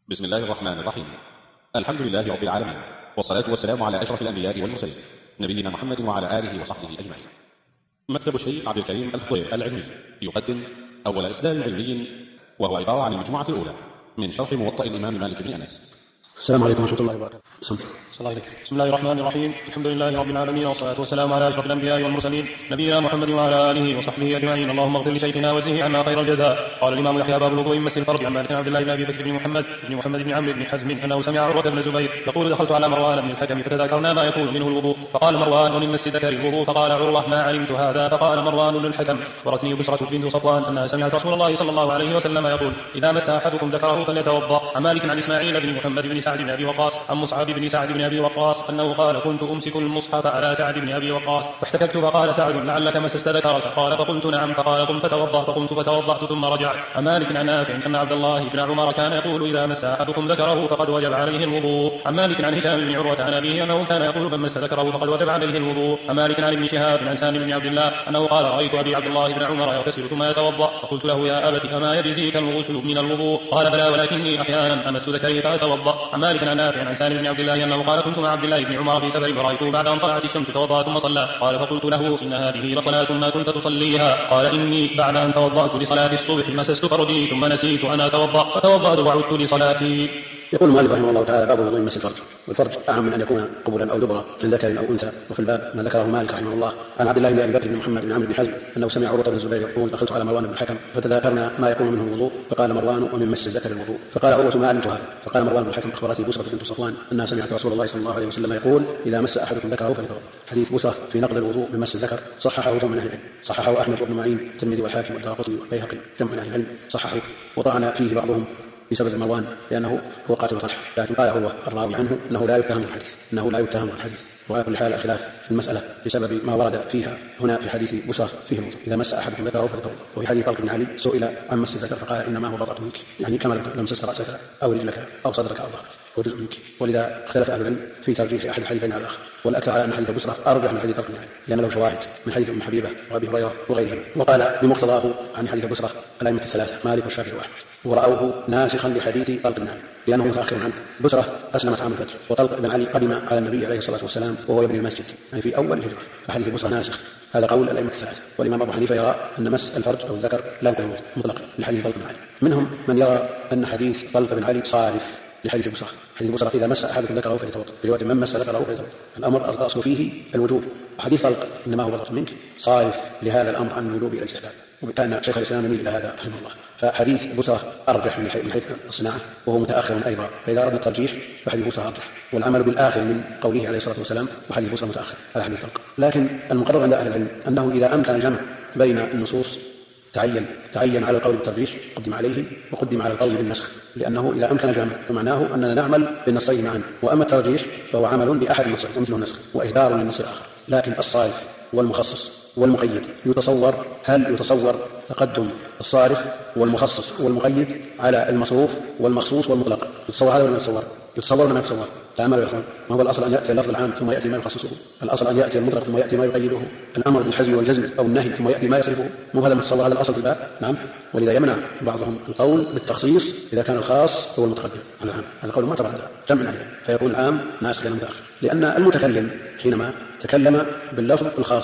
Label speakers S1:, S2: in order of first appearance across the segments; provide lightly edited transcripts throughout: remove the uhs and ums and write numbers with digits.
S1: بسم الله الرحمن الرحيم. الحمد لله رب العالمين، والصلاة والسلام على أشرف الأنبياء والمرسلين نبينا محمد وعلى آله وصحبه أجمعين. مكتب الشيخ عبد الكريم الخضير العلمي يقدم أول إصدار علمي، وهو عبارة عن المجموعة الأولى من شرح موطأ الإمام مالك بن أنس.
S2: السلام عليكم ورحمة الله وبركاته.
S3: بسم الله الرحمن الرحيم. الحمد لله رب العالمين، والصلاة والسلام على أشرف الأنبياء والمرسلين نبينا محمد وعلى آله وصحبه أجمعين. اللهم اغفر لشيخنا وجزه عنا خير الجزاء. قال الإمام يحيى باب الوضوء من مس الفرج عن مالك عبد الله بن أبي بكر بن محمد بن عمرو بن حزم أنه سمع عروة بن الزبير يقول دخلت على مروان بن الحكم فتذاكرنا ما يكون منه الوضوء، فقال مروان ومن مس ذكر الوضوء، فقال عروة ما علمت هذا، فقال مروان للحكم أخبرتني بشرة بنت صفوان أنها سمعت رسول الله صلى الله عليه وسلم يقول إذا مس أحدكم ذكره فليتوضأ. عن مالك عن إسماعيل بن محمد بن سعد بن أبي وقاص عن مصعب بن سعد بن أبي وقاص أنه قال كنت أمسك المصحف على سعد بن أبي وقاص فاحتككت فقال سعد لعلك مسست ذكرك، قال فقلت نعم، فقال قم فتوضأ، فقمت فتوضأت ثم رجعت. عن مالك عن نافع أن عبد الله بن عمر كان يقول إذا مس أحدكم ذكره فقد وجب عليه الوضوء. عن مالك عن هشام بن عروة عن أبيه أنه كان يقول من مس ذكره فقد وجب عليه الوضوء. عن مالك عن ابن شهاب عن سالم بن عبد الله أنه قال رأيت أبي عبد الله بن عمر يغتسل ثم يتوضأ، فقلت له يا أبت أما يجزيك الغسل من الوضوء؟ قال بلى ولكني أحيانا أمس ذكري فأتوضأ. عن مالك عن نافع عن سالم بن عبد الله أنه قال كنت مع عبد الله بن عمر في سفر فرأيته بعد أن طلعت الشمس توضأ ثم صلى، قال فقلت له إن هذه لصلاة ما كنت تصليها، قال إني بعد أن توضأت لصلاة الصبح مسست فرجي ثم نسيت أن أتوضأ فتوضأت وعدت لصلاتي.
S2: يقول المؤلف رحمه الله تعالى باب الوضوء من مس الفرج. والفرج أعم من أن يكون قبلا أو دبرا من ذكر أو أنثى. وفي الباب ما ذكره مالك رحمه الله عن عبد الله بن أبي بكر بن محمد بن عمرو بن حزم أنه سمع عروة بن الزبير يقول دخلت على مروان بن الحكم فتذاكرنا ما يكون منه الوضوء، فقال مروان ومن مس الذكر الوضوء، فقال عروة ما علمت هذا، فقال مروان بن الحكم أخبرتني بشرة بنت صفوان أنها سمعت رسول الله صلى الله عليه وسلم يقول إذا مس أحدكم ذكره فليتوضأ. حديث بشرة في نقض الوضوء من مس الذكر صححه جمع من أهل العلم، صححه أحمد بن معين الترمذي والحاكم والدارقطني والبيهقي جمع من أهل العلم صححه، وطعن فيه بعضهم بسبب مروان لأنه هو قاتل طلحة، لكن قال هو الراوي عنه أنه لا يتهم بالحديث. وعلى كل حال خلاف في المسألة بسبب ما ورد فيها هنا في حديث بشرى فيه الوضوء إذا مس أحدكم ذكره فليتوضأ. وفي حديث طلق بن علي سئل عن مس الذكر فقال إنما هو بضعة منك، يعني كما لم تمسس رأسك أو رجلك أو صدرك أو ظهرك وجزء منك. ولذا اختلف أهل العلم في ترجيح أحد الحديثين على الآخر، والأكثر على أن حديث بشرى أرجح من حديث طلق بن علي لأن له شواهد من حديث أم حبيبة وأبي هريرة وغيرهم. وقال بمقتضاه عن حديث بشرى الأئمة الثلاثة مالك والشافعي وأحمد، ورأوه ناسخا لحديث طلق بن علي لأنه متأخر عنه. بشرى أسلمت عام الفتح، وطلق بن علي قدم على النبي عليه الصلاة والسلام وهو يبني المسجد يعني في أول الهجرة، فحديث بشرى ناسخ. هذا قول الأئمة الثلاثة. والإمام أبو حنيفة يرى أن مس الفرج أو الذكر لا يكون مطلقا لحديث طلق بن علي. منهم من يرى أن حديث طلق بن علي صارف لحديث بشرى. حديث بشرى إذا مس أحدكم ذكره فليتوضأ، في رواية من مس ذكره فليتوضأ، الأمر الأصل فيه الوجوب. وحديث طلق إنما هو بضعة منك صارف لهذا الأمر عن الوجوب إلى الاستحباب، وكان شيخ الإسلام يميل إلى هذا رحمه الله. فحديث بشرى أرجح من حيث الصناعة وهو متأخر أيضا، فإذا أردنا الترجيح فحديث بشرى أرجح، والعمل بالآخر من قوله عليه الصلاة والسلام وحديث بشرى متأخر على حديث طلق. لكن المقرر عند أهل العلم أنه إذا أمكن الجمع بين النصوص تعين على القول بالترجيح قدم عليه وقدم على القول بالنسخ، لأنه إذا أمكن الجمع فمعناه أننا نعمل بالنصين معا، وأما الترجيح فهو عمل بأحد النصين ومثله النسخ وإهدار للنص الآخر. لكن الصارف والمخصص والمقيد هل يتصور تقدم الصارف والمخصص والمقيد على المصروف والمخصوص والمطلق؟ يتصور هذا ولا يتصور ولا ما يتصور؟ تعملوا يا اخوان. ما هو الأصل أن يأتي اللفظ العام ثم يأتي ما يخصصه؟ الأصل أن يأتي المطلق ثم يأتي ما يقيده؟ الأمر بالحزم والجزم أو النهي ثم يأتي ما يصرفه؟ مو هذا متصور؟ هذا الأصل في الباب. نعم. ولذا يمنع بعضهم القول بالتخصيص إذا كان الخاص هو المتقدم على العام. هذا القول معتبر عندنا جمع، فيكون العام ناسخ للمتأخر، لأن المتكلم حينما تكلم باللفظ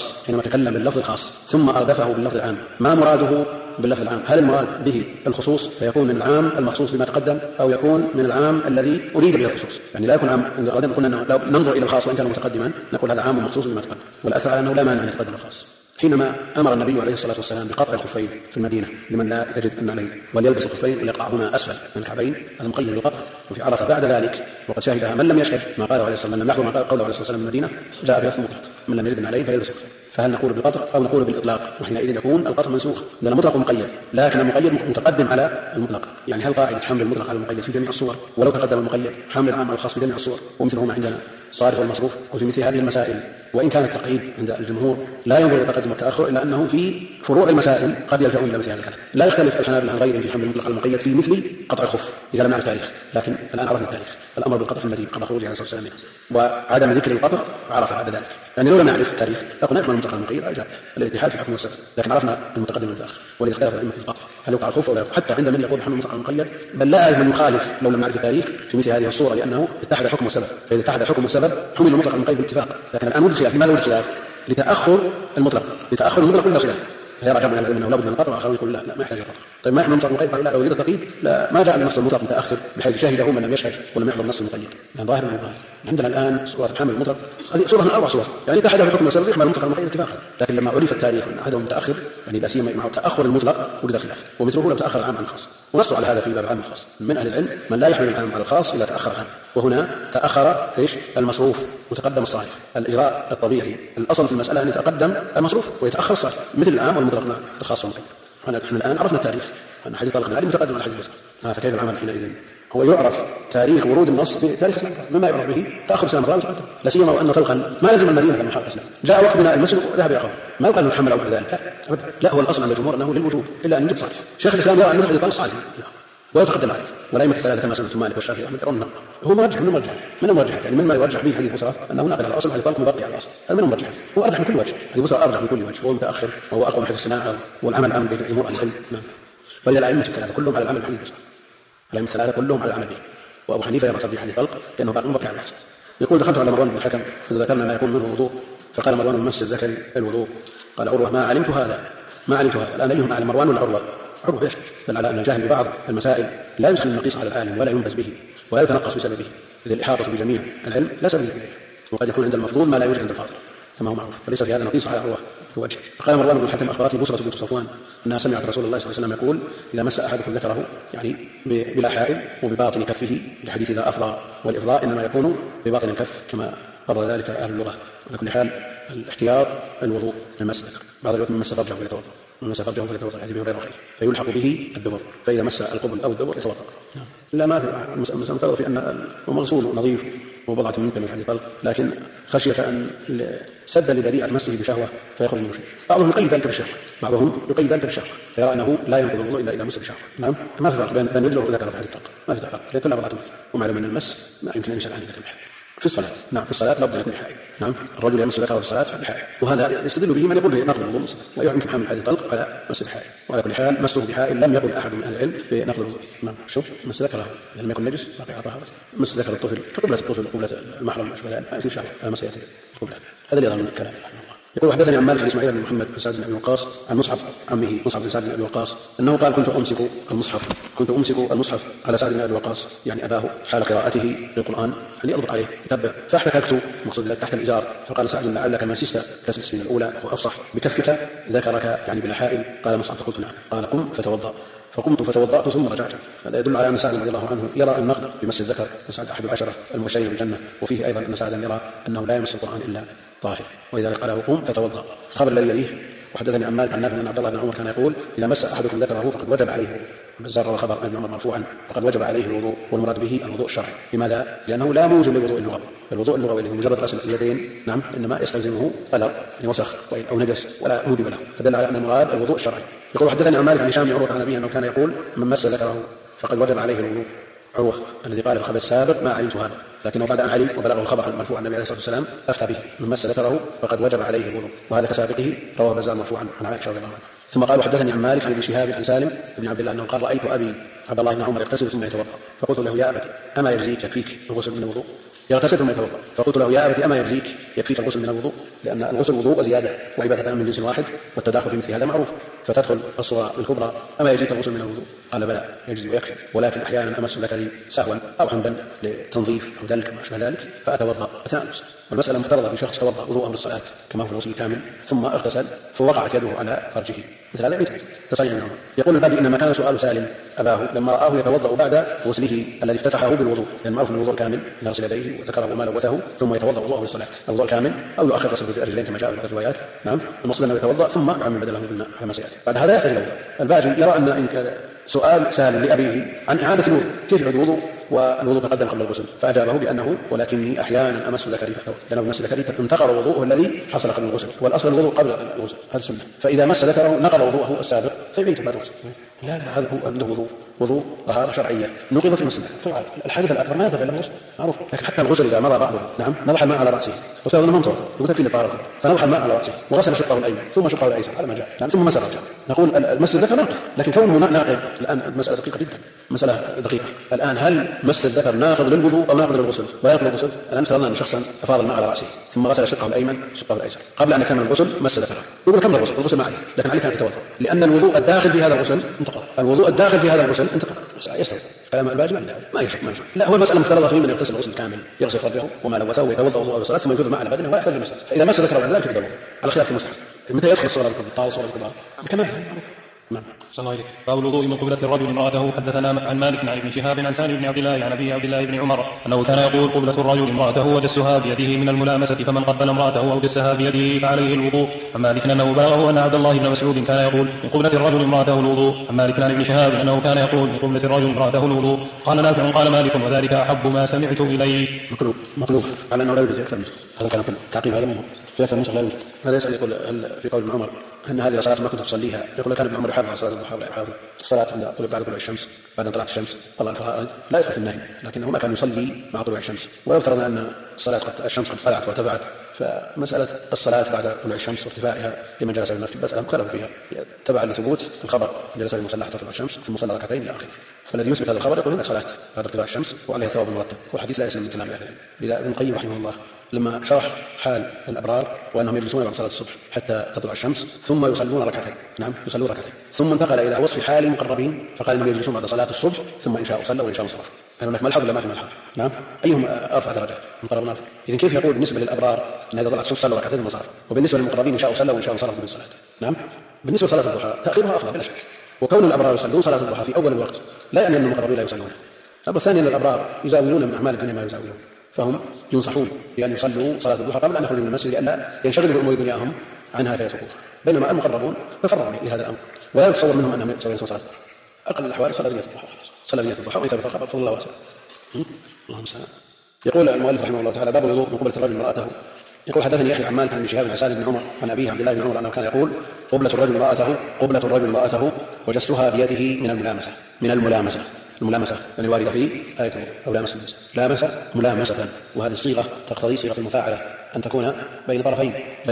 S2: الخاص ثم أردفه باللفظ العام ما مراده باللفظ العام؟ هل المراد به الخصوص فيكون من العام المخصوص بما تقدم، أو يكون من العام الذي أريد به الخصوص؟ يعني لا يكون عام. قلنا لو ننظر إلى الخاص وإن كان متقدما نقول هذا عام مخصوص بما تقدم، والأكثر على أنه لا مانع أن يتقدم الخاص. حينما أمر النبي عليه الصلاة والسلام بقطع الخفين في المدينة لمن لا يجد النعلين وليلبس الخفين ويقعهما أسفل من الكعبين، المقيد بالقطع. وفي عرفة بعد ذلك وقد شاهدها من لم يشهد ما قاله عليه الصلاة والسلام، لم يحضر ما قوله عليه الصلاة والسلام من المدينة، جاء بلفظ مطلق من لم يجد النعلين فيلبس الخفين. فهل نقول بالقطع أو نقول بالإطلاق؟ وحينئذ يكون القطع منسوخ لأن المطلق مقيد، لكن المقيد متقدم على المطلق. يعني هل قاعدة حمل المطلق على المقيد في جميع الصور ولو تقدم المقيد حمل العام على الخاص في جميع الصور؟ ومثله ما عندنا الصارف والمصروف. وفي مثل هذه المسائل وإن كان التقعيد عند الجمهور لا ينظر إلى التقدم والتأخر إلا أنه في فروع المسائل قد يلجؤون إلى مثل هذا الكلام. لا يختلف الحنابلة عن غيرهم في حمل المطلق المقيد في مثل قطع الخف إذا لم نعرف تاريخ، لكن الآن عرفنا التاريخ. الأمر بالقطع في المدينة قبل خروجه عليه الصلاة والسلام، وعدم ذكر القطع عرف بعد ذلك. يعني لو لم نعرف التاريخ لقد نحمل المطلق المقيد أجاب الاتحاد في الحكم والسبب، لكن عرفنا المتقدم والمتأخر والاختلاف الأئمة في القطع هل يقع الخف أو لا يقع، حتى عند من يقول حمل المطلق المقيد، بل لا أعرف من يخالف لو لم نعرف التاريخ في مثل هذه الصورة، لأنه اتحد الحكم والسبب، فإذا اتحد الحكم والسبب حمل المطلق المقيد باتفاق. لكن الآن وجد خلاف. لماذا وجد خلاف؟ لتأخر المطلق ولا خلاف. يرى جمع العلماء انه لابد من القطع، واخرون يقول لا ما يحتاج القطع. طيب ما يحمل المطلق المقيد؟ قالوا لا، لو يريد التقييد لا ما جاء النص المطلق متاخر بحيث شهده من لم يشهد ولم يحضر النص المقيد. يعني ظاهر من ظاهر. عندنا الان صوره الحمل المطلق، هذه صوره من اربع صور، يعني اتحد في الحكم والسبب يحمل المطلق المقيد اتفاقا. لكن لما عرف التاريخ ان احدهم متاخر، يعني لا سيما مع تاخر المطلق وجد خلاف، ومثله لو تاخر العام عن الخاص، ونصوا على هذا في باب العام والخاص. من اهل العلم من لا يحمل العام على الخاص الا تاخر عنه، وهنا تاخر المصروف وتقدم الصالح. الاجراء الطبيعي الاصل في المساله ان يتقدم المصروف ويتاخر الصالح، مثل العام والمطلق الخاص والمقيد. نحن الآن عرفنا التاريخ أن حديث طلق العلم متقدم على حديث الوسط، فكيف العمل حينئذ؟ هو يعرف تاريخ ورود النص بتاريخ الإسلام، مما يعرف به تأخر سنة مضى وتقدم، لا سيما وأن طلقا ما لزم المدينة من حرب الإسلام، جاء وقت بناء المسجد وذهب يقرأ، ما يقال نتحمل أو ذلك، لا هو الأصل عند الجمهور أنه للوجوب إلا أن يجد صالح. شيخ الإسلام يرى أن حديث طلق صالح ويتقدم عليه، والأئمة الثلاثة كما سمعت مالك والشافعي أحمد يرون هو مرجح من المرجحات، يعني مما يرجح به حديث بصرى أنه ناقل على الأصل حديث طلق مبقي على الأصل، هذا من المرجحات. هو أرجح من كل وجه، حديث بصرى أرجح من كل وجه، هو متأخر وهو أقوى من حديث الصناعة، والعمل عام بين جمهور أهل العلم. ولذا الأئمة الثلاثة كلهم على العمل بحديث بصرى، الأئمة الثلاثة كلهم على العمل به، وأبو حنيفة يرى ترجيح حديث طلق لأنه باقي مبقي على الأصل. يقول دخلت على مروان بن الحكم فذكرنا ما يكون منه الوضوء، فقال مروان من مس الذكر الوضوء، قال عروة ما علمت هذا الآن أيهم أعلم مروان ولا عروة؟ عروة يشك، بل على أن الجاهل ببعض المسائل لا يدخل النقيص على العالم ولا ينبز به ولا يتنقص بسببه، إذ الإحاطة بجميع العلم لا سبيل إليه، وقد يكون عند المفضول ما لا يوجد عند الفاضل كما هو معروف، فليس في هذا نقيص على عروة في وجه. قال مروان بن الحكم أخبرتني بصرة بنت صفوان أنها سمعت رسول الله صلى الله عليه وسلم يقول إذا مس أحدكم ذكره يعني بلا حائل وبباطن كفه، الحديث إذا أفضى، والإفضاء إنما يكون بباطن الكف كما قرر ذلك أهل اللغة. على كل حال الاحتياط الوضوء من مس الذكر، بعض الوقت من مس فرجه فليتوضأ، من مس فرجه فليتوضأ، الحديث غير صحيح، فيلحق به الدبر، فإذا مس القبل أو الدبر يتوضأ. لا ما في مسألة في أن مغسول نظيف وبضعة منك من حديث طلق، لكن خشية أن سد لذريعة مسه بشهوة فيخرج منه شيء. بعضهم يقيد ذلك بالشهوة، فيرى أنه لا ينقض الوضوء إلا إذا مس بشهوة. نعم، ما في فرق بين رجله وذكره في حديث طلق، ما في فرق، لكن لا بضعة منك، ومعلوم أن المس ما يمكن أن يشغل عنك الحال في الصلاة. نعم في الصلاة لابد أن يكون حائل. نعم الرجل يمس ذكره في الصلاة بحائل، وهذا يستدل به من يقول بنقض الوضوء ويمكن حمل حديث طلق على مس بحائل، وعلى كل حال مسه بحائل لم يقل أحد من أهل العلم بنقض الوضوء. نعم شوف مس ذكره لم يكن نجس باقي طهارة، مس ذكر الطفل كقبلة الطفل قبلة المحرم أشبه ذلك ما يصير شهوة على مسيئته قبلة. هذا اللي يظهر من الكلام رحمه الله. يقول حدثني عن مالك بن اسماعيل بن محمد بن سعد بن ابي وقاص عن مصعب عمه مصعب بن سعد بن ابي وقاص انه قال كنت امسك المصحف على سعد بن ابي وقاص يعني اباه حال قراءته للقران يعني اضبط عليه يتبع، فاحتككت مقصود تحت الازار، فقال سعد لعلك ما سست كسس من الاولى وافصح بكفك ذكرك يعني بلا حائل، قال مصعب فقلت نعم، قال قم فتوضا، فقمت فتوضأت ثم رجعت. هذا يدل على أن سعد رضي الله عنه يرى النقد بمس الذكر، وسعد أحد العشرة المبشرين بالجنة، وفيه أيضا أن سعدا يرى أنه لا يمس القرآن إلا طاهر، ولذلك قال قم فتوضأ. الخبر الذي يليه وحدثني عن مالك عن نافع أن عبد الله بن عمر كان يقول إذا مس أحدكم ذكره فقد وجب عليه الوضوء. البزار روى خبر ابن عمر مرفوعا وقد وجب عليه الوضوء، والمراد به الوضوء الشرعي. لماذا؟ لأنه لا موجب للوضوء اللغوي، الوضوء اللغوي اللي هو مجرد غسل اليدين نعم إنما يستلزمه قدر يعني وسخ أو نجس ولا موجب له، فدل على أن المراد الوضوء الشرعي. يقول حدثني عن مالك عن هشام بن عروة عن أبيه أنه كان يقول من مس ذكره فقد وجب عليه الوضوء. عروة الذي قال في الخبر السابق ما علمت هذا، لكنه بعد أن علم وبلغه الخبر المرفوع عن النبي عليه الصلاة والسلام أفتى به من مس ذكره فقد وجب عليه الوضوء، وهذا كسابقه رواه البزار مرفوعا عن عائشة رضي الله عنها. ثم قال حدثني عن مالك عن ابن شهاب عن سالم بن عبد الله أنه قال رأيت أبي عبد الله بن عمر يغتسل ثم يتوضأ، فقلت له يا أبت أما يكفيك الغسل من الوضوء؟ يغتسل ثم يتوضأ، فقلت له يا أبت أما يكفيك الغسل من الوضوء؟ لأن الغسل وضوء وزيادة وعبادتان من جنس واحد، والتداخل في مثل هذا معروف، فتدخل الصورة الكبرى أما يجزيك الغسل من الوضوء؟ قال بلى يجزي ويكفي، ولكن أحيانا أمس ذكري سهوا أو عمدا لتنظيف أو دلك ما أشبه ذلك فأتوضأ أثناء المس. والمسألة مفترضة في شخص توضأ وضوءه للصلاة كما هو الغسل الكامل ثم اغتسل فوقعت يده على فرجه، مثل هذا يجوز تصريح منه. يقول البابي إنما كان سؤال سالم أباه لما رآه يتوضأ بعد غسله الذي افتتحه بالوضوء، لأن معروف الوضوء الكامل يغسل يديه وذكره وما لوثه ثم يتوضأ وضوءه للصلاة، الوضوء الكامل أو يؤخر غسل الرجلين كما جاء في بعض الروايات. نعم المقصود أنه يتوضأ ثم يعمم بدله بالماء على ما سيأتي. بعد هذا يحتاج الوضوء. الباجي يرى أن سؤال سالم لأبيه عن إعادة الوضوء، كيف يعيد الوضوء والوضوء تقدم قبل الغسل؟ فأجابه بأنه ولكني أحيانا أمس ذكري، لأنه مس ذكري انتقل وضوءه الذي حصل قبل الغسل، والأصل الوضوء قبل الغسل، هذا السنة. فإذا مس ذكره نقل وضوءه السابق فيعيد بعد الغسل. لا هذا هو عنده وضوء طهارة شرعية نقضت المسلم. الحدث الأكبر ما يذهب إلى الغسل معروف، لكن حتى الغسل إذا مضى بعضه نضح الماء على رأسه وسأل أنه منطوط وتكفي للطهارة، فنضح الماء على رأسه وغسل شقه الأيمن ثم شقه الأيسر على ما جاء، ثم مس الرجل، نقول المس الذكر ناقض. لكن كونه ناقض الآن مسألة دقيقة جدا، مسألة دقيقة الآن، هل مس الذكر ناقض للوضوء أو ناقض للغسل؟ ولا ينقض الغسل. الآن افترضنا أن شخصا أفاض الماء على رأسه ثم غسل شقه الأيمن شقه الأيسر قبل أن يكمل الغسل مس ذكره، يقول كمل الغسل ما عليه، لكن عليه كان يتوضأ، لأن الوضوء الداخل في هذا الغسل انتقض، الوضوء الداخل في هذا الغسل انتقض. يستوي كلام الباجي ما يشك. لا هو المسألة مفترضة فيه من يغتسل الغسل كامل، يغسل فرجه وما لوثه ويتوضأ وضوء الصلاة ثم يفيض الماء على بدنه ولا يحتاج للمسح. فإذا مس ذكره بعد ذلك يتوضأ على خلاف المصحف. متى يدخل الصورة بالطال صورة بالطال بكمال.
S3: صلى الله عليه. باب الوضوء من قبلة الرجل امرأته. حدثنا عن مالك عن ابن شهاب عن سالم بن عبد الله عن أبي عبد الله بن عمر أنه كان يقول قبلة الرجل امرأته ودسها بيده من الملامسة، فمن قبل امرأته أو دسها بيده فعليه الوضوء. عن مالك أنه بلغه أن عبد الله بن مسعود كان يقول من قبلة الرجل امرأته الوضوء. عن مالك عن ابن شهاب أنه كان يقول من قبلة الرجل امرأته الوضوء. قال نافع قال مالك وذلك أحب ما سمعت إليه.
S2: مقلوب على أنه لا يوجد أكثر من هذا كان تعقيب هذا منه في أكثر من لا يوجد. هذا يسأل يقول في قول ابن عمر أن هذه الصلاة ما كنت تصليها، يقول كان ابن عمر يحافظ على صلاة الضحى ولا يحافظ الصلاة عند بعد طلوع الشمس بعد طلعت الشمس طلع الفرائض لا يدخل في النهي، لكنه ما كان يصلي مع طلوع الشمس. ويفترض أن الصلاة الشمس قد طلعت وارتفعت، فمسألة الصلاة بعد طلوع الشمس وارتفاعها لمن جلس في المسجد مسألة مختلف فيها تبعا لثبوت الخبر جلس في المصلى حتى تطلع الشمس في المصلى ركعتين إلى آخره. فالذي يثبت هذا الخبر يقول هناك صلاة بعد ارتفاع الشمس وعليها ثواب مرتب، والحديث لا يسلم من كلام أهل العلم. لذا ابن القيم رحمه الله لما شرح حال الأبرار وأنهم يجلسون بعد صلاة الصبح حتى تطلع الشمس ثم يصلون ركعتين، يصلون ركعتين، ثم انتقل إلى وصف حال المقربين فقال إنهم يجلسون بعد صلاة الصبح ثم إن شاء صلوا وإن شاء صرفوا. هل هناك ملحظ ولا ما في ملحظ؟ أيهم أرفع درجة؟ المقربون أرفع. إذن كيف يقول بالنسبة للأبرار أن إذا طلعت الشمس صلوا ركعتين ثم صرفوا، وبالنسبة للمقربين إن شاء صلوا وإن شاء صرفوا بالصلاة؟ بالنسبة لصلاة الضحى تأخيرها أفضل بلا شك، وكون الأبرار يصلون صلاة الضحى في أول الوقت لا يعني أن المقربين لا يصلون. الأمر الثاني أن الأبرار يزاولون من أعمال الدنيا ما يزاولون، فهم ينصحون بأن يصلوا صلاة الضحى قبل أن يخرجوا من المسجد لئلا ينشغلوا بأمور دنياهم عنها فيتركوها، بينما المقربون تفرغوا لهذا الأمر ولا يتصور منهم أنهم يصلون صلاة الضحى. أقل الأحوال صلى بنية الضحى، صلى بنية الضحى وإن ثبت الخبر فضل الله واسع. اللهم صل. يقول المؤلف رحمه الله تعالى باب الوضوء من قبلة الرجل امرأته. يقول حدثني يحيى عن مالك عن ابن شهاب عن سالم بن عمر عن أبيه عبد الله بن عمر أنه كان يقول قبلة الرجل امرأته وجسها بيده من الملامسة يعني واردة في آية أو لامس ملامسة، وهذه الصيغة تقتضي صيغة المفاعلة أن تكون بين طرفين.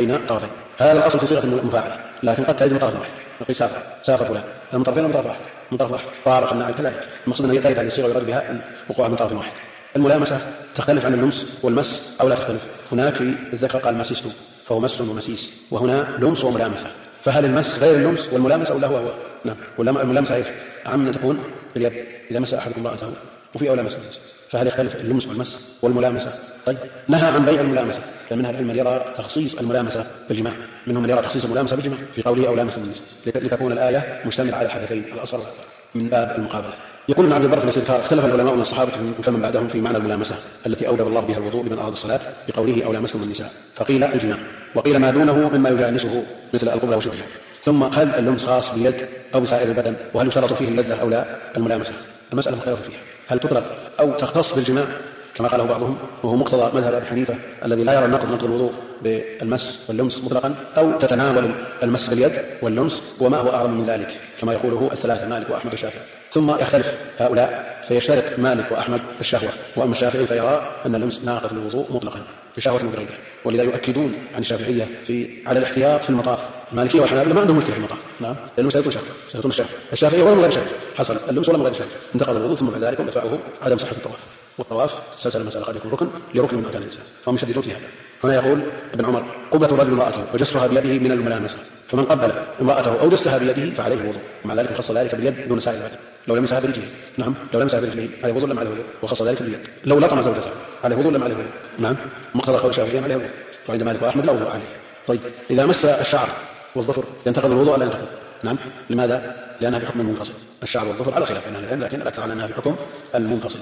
S2: هذا الأصل في صيغة المفاعلة، لكن قد تجد من طرف واحد، نقول سافر فلان من طرفين من طرف واحد طارق الناعم كذلك. المقصود أنه يتأيد هذه الصيغة ويرد بها وقوعها من طرف واحد. الملامسة تختلف عن اللمس والمس أو لا تختلف. هناك في الذكر قال مسست فهو مس ومسيس، وهنا لمس وملامسة. فهل المس غير اللمس والملامسة ولا هو؟ الملامسة ايش؟ عم أن تكون باليد إذا مس أحدكم امرأته وفي أولى مس، فهل يختلف اللمس والمس والملامسة؟ طيب نهى عن بيع الملامسة، فمنها العلم من يرى تخصيص الملامسة بالجماع، منهم من يرى تخصيص الملامسة بالجماع في قوله أو لامس النساء لتكون الآية مشتملة على الحدثين الأصل من باب المقابلة. يقول ابن عبد البر في الاستذكار اختلف العلماء من الصحابة فمن بعدهم في معنى الملامسة التي أوجب الله بها الوضوء لمن أراد الصلاة بقوله أو لامسهم النساء، فقيل الجماع وقيل ما دونه مما يجانسه مثل القبلة وشبهها. ثم هل اللمس خاص بيد أو بسائر البدن؟ وهل يشترط فيه اللذة أو لا الملامسة؟ المسألة مختلفة فيها، هل تطلق أو تختص بالجماع كما قاله بعضهم وهو مقتضى مذهب أبي حنيفة الذي لا يرى نقض الوضوء بالمس واللمس مطلقا، أو تتناول المس باليد واللمس وما هو أعظم من ذلك كما يقوله الثلاثة مالك وأحمد والشافعي. ثم يختلف هؤلاء فيشترك مالك وأحمد الشهوة، وأما الشافعي فيرى أن اللمس ناقض الوضوء مطلقا بشهوة وغيرها، ولذا يؤكدون عن الشافعية على الاحتياط في المطاف. المالكية والحنابلة ما عندهم مشكلة في المطاف، لأنه سيكون شهوة. الشافعية ولا غير شهوة حصل اللمس ولا غير شهوة انتقض الوضوء، ثم بعد ذلك يدفعه عدم صحة الطواف، والطواف سلسلة المسألة قد يكون لركن من أركان الإسلام، فهم يشددون فيها. هنا يقول ابن عمر قبلة الرجل امرأته وجسها بيده من الملامسة، فمن قبل امرأته أو جسها بيده فعليه الوضوء، ومع ذلك خص ذلك باليد دون سائر البدن. لو لمسها برجله لو لمسها برجله عليه وضوء لم عليه وضوء، وخص ذلك باليد. لو لطم زوجته عليه وضوء لم عليه وضوء، مقتضى قول الشافعي عليه وضوء، وعند مالك وأحمد لا وضوء عليه. طيب إذا مس الشعر والظفر ينتقض الوضوء ولا ينتقض؟ لماذا؟ لأنها في حكم المنفصل. الشعر والظفر على خلاف العلم، لكن الأكثر على أنها في حكم المنفصل.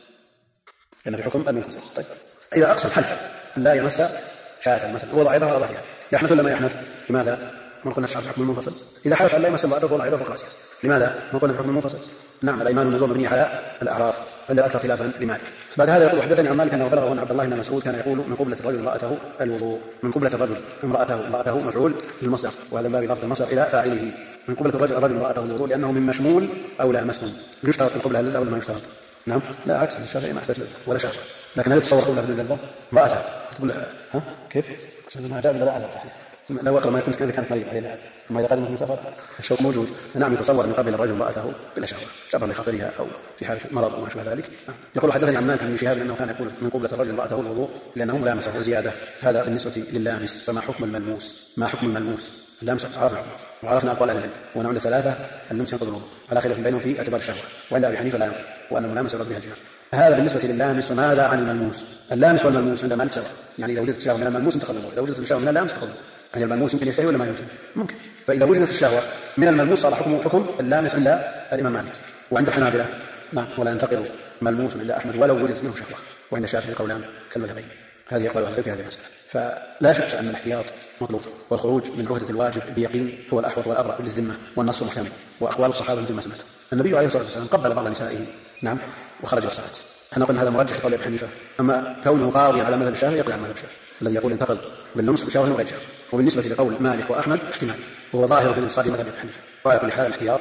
S2: طيب إذا أقصى الحلف لا يمس شاة مثلا وضع يدها على ظهرها يحنث ولا ما يحنث؟ لماذا؟ ما قلنا الشعر بحكم المنفصل؟ إذا حلف أن لا يمس امرأته فهو فوق رأسه. لماذا ما قلنا بحكم المنفصل؟ نعم الأيمان النزول مبنية على الأعراف إلا أكثر خلافا لمالك. بعد هذا يقول حدثني عن مالك أنه بلغه أن عبد الله بن مسعود كان يقول من قبلة الرجل امرأته الوضوء. من قبلة الرجل امرأته مفعول للمصدر، وهذا باب ضبط المصدر إلى فاعله. من قبلة الرجل امرأته الوضوء لأنه من مشمول أو لامسكم. يشترط في القبلة اللذة ولا ما يشترط؟ نعم لا عكس الشافعي ما يحتاج ولا شهر، لكن هل تتصور قبلها باللذة امرأته تقول ها كيف؟ ما جاء بلا أعزب لو أقرأ ما يكون كانت مريض عليه، ثم إذا قدمت من سفر الشوك موجود. نعم يتصور من قبل الرجل امرأته بلا شهوة شرا لخطرها أو في حالة مرض وما شابه ذلك. يقول حدثني عن مالك بن شهاب أنه كان يقول من قبلة الرجل امرأته الوضوء لأنه ملامسه زيادة. هذا بالنسبة لللامس. فما حكم الملموس؟ ما حكم الملموس؟ اللامس وعرفنا أقوال أهل العلم ونوع عند ثلاثة اللمس ينقض الوضوء على خلاف بينهم في اعتبار الشهوة، وإلا أبي حنيفة لا ينقض وأن الملامس يرد بها الجماع. هذا بالنسبة لللامس. فماذا عن الملموس؟ اللامس والملموس عند مالك سواء، يعني إذا وجدت الشهوة من الملموس انتقض الوضوء، إذا وجدت الشهوة من اللامس انتقض الوضوء. يعني الملموس يمكن يشتهي ولا ما يمكن؟ ممكن. فإذا وجدت الشهوة من الملموس صار حكم اللامس عند الإمام مالك وعند الحنابلة نعم ولا ينتقض ملموس إلا أحمد ولو وجدت منه شهوة، وعند الشافعي قولان كالمذهبين. هذه أقوال أهل في هذه المسألة. فلا شك أن الاحتياط مطلوب، والخروج من عهدة الواجب بيقين هو الأحوط والأبرأ للذمة، والنص محكم. وأقوال الصحابة مثل ما سمعت النبي عليه الصلاة والسلام قبل بعض نسائه نعم وخرج الصلاة. احنا قلنا هذا مرجح قول ابي حنيفه. اما كونه قاضيا على مذهب الشافعي يقضي على مذهب الشافعي الذي يقول انتقض باللمس بشهوه وغير شهوه. وبالنسبه لقول مالك واحمد احتمال، وهو ظاهر في الانصاد مذهب ابي حنيفه. وعلى كل حال الاحتياط